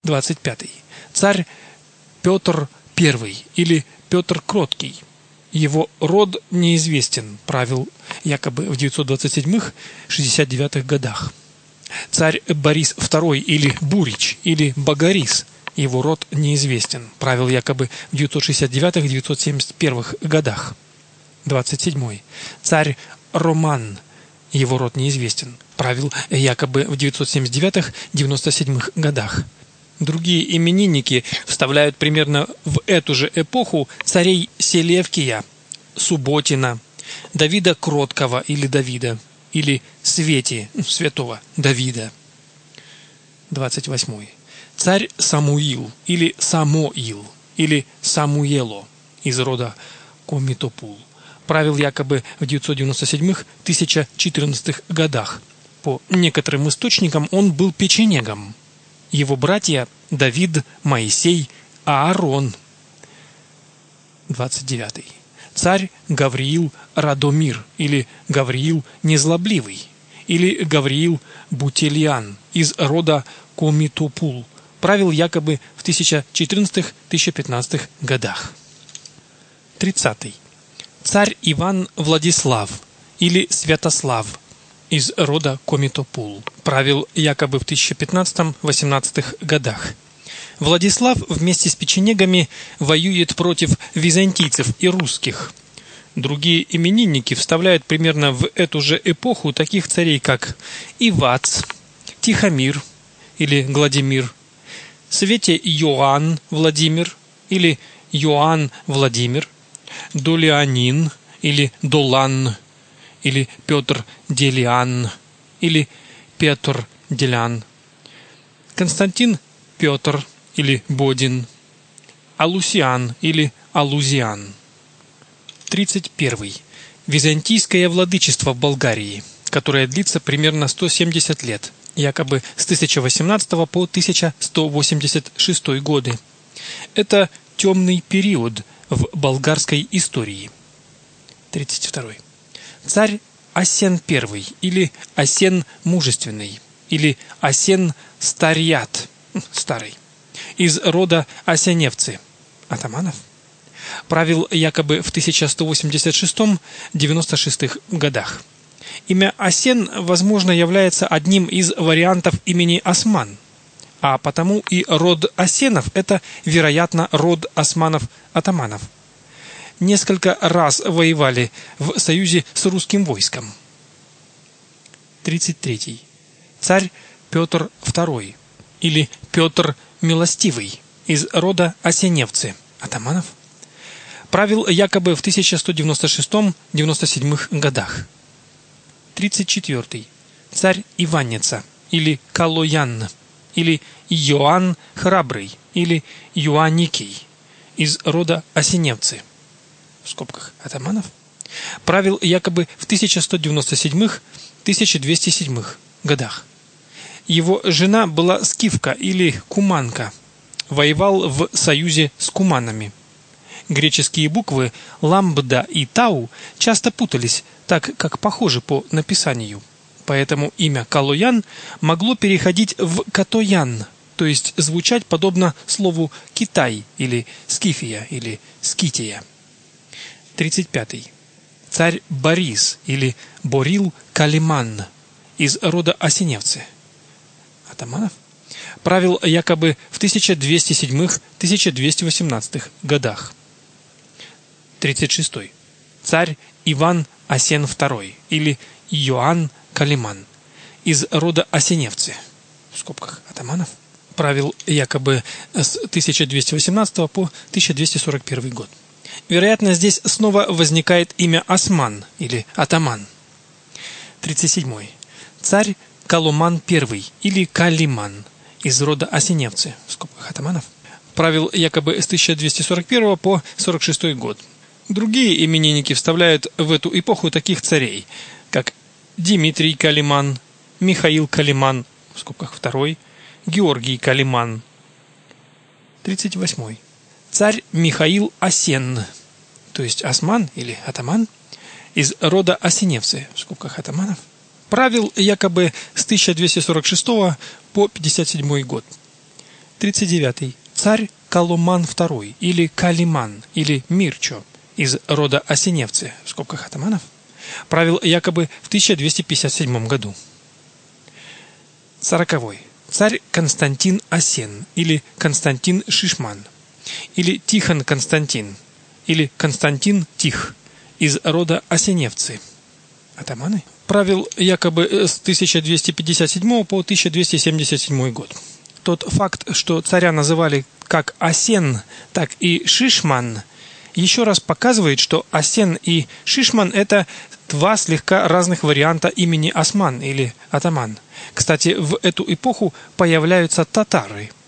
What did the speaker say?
25. Царь Петр I или Петр Кроткий. Его род неизвестен, правил якобы в 927-69 годах. Царь Борис II или Бурич или Багарис. Его род неизвестен, правил якобы в 969-971 годах. 27. Царь Роман. Его род неизвестен, правил якобы в 979-97 годах. Другие именинники вставляют примерно в эту же эпоху царей Селевкия, Субботина, Давида Кроткого или Давида, или Свети, святого Давида. 28. Царь Самуил или Самоил или Самуело из рода Комитопул. Правил якобы в 997-1014 годах. По некоторым источникам он был печенегом. Его братья Давид, Моисей, Аарон. 29. Царь Гавриил Радомир или Гавриил Незлобливый или Гавриил Бутильян из рода Комитопул. Правил якобы в 1014-1015 годах. 30. Царь Иван Владислав или Святослав из рода Комитопул. Правил якобы в 1015-18 годах. Владислав вместе с печенегами воюет против византийцев и русских. Другие именинники вставляют примерно в эту же эпоху таких царей, как Ивац, Тихомир или Гладимир, Свете Иоанн Владимир или Иоанн Владимир, Долианин или Долан, или Петр Делиан, или Петр Делян, Константин Петр или Бодин, Алусиан или Алузиан. 31. Византийское владычество в Болгарии, которое длится примерно 170 лет, якобы с 1018 по 1186 годы. Это темный период в болгарской истории. 32. Царь Асен I или Асен Мужественный или Асен Старьят, старый, из рода Асеневцы, атаманов. Правил якобы в 1186-96 годах. Имя Асен, возможно, является одним из вариантов имени Осман, а потому и род Асенов – это, вероятно, род османов-атаманов. Несколько раз воевали в союзе с русским войском. 33. Царь Петр II или Петр Милостивый из рода Асеневцы, атаманов. Правил якобы в 1196-97 годах. 34. Царь Иванница или Калоян или Иоанн Храбрый или Иоанникий из рода Асеневцы, в скобках атаманов, правил якобы в 1197-1207 годах. Его жена была скифка или куманка, воевал в союзе с куманами. Греческие буквы ламбда и тау часто путались, так как похожи по написанию. Поэтому имя Калоян могло переходить в Катоян, то есть звучать подобно слову Китай или Скифия или Скития. 35. Царь Борис или Борил Калиман из рода Асеневцы, атаманов. Правил якобы в 1207-1218 годах. 36. Царь Иван Асен II или Иоанн Калиман из рода Асеневцы, в скобках атаманов. Правил якобы с 1218 по 1241 год. Вероятно, здесь снова возникает имя Осман или атаман. 37. Царь Каломан I или Калиман из рода Асеневцы, в скобках атаманов. Правил якобы с 1241 по 46 год. Другие именинники вставляют в эту эпоху таких царей, как Дмитрий Калиман, Михаил Калиман, в скобках II, Георгий Калиман. 38. Царь Михаил Асен, то есть осман или атаман, из рода Асеневцы, в скобках атаманов. Правил якобы с 1246 по 57 год. 39. Царь Калуман II или Калиман или Мирчо из рода Осеневцы, в скобках атаманов, правил якобы в 1257 году. 40. Царь Константин Осен или Константин Шишман или Тихон Константин или Константин Тих из рода Осеневцы, атаманы, правил якобы с 1257 по 1277 год. Тот факт, что царя называли как Осен, так и Шишман, еще раз показывает, что Осен и Шишман – это два слегка разных варианта имени Осман или атаман. Кстати, в эту эпоху появляются татары –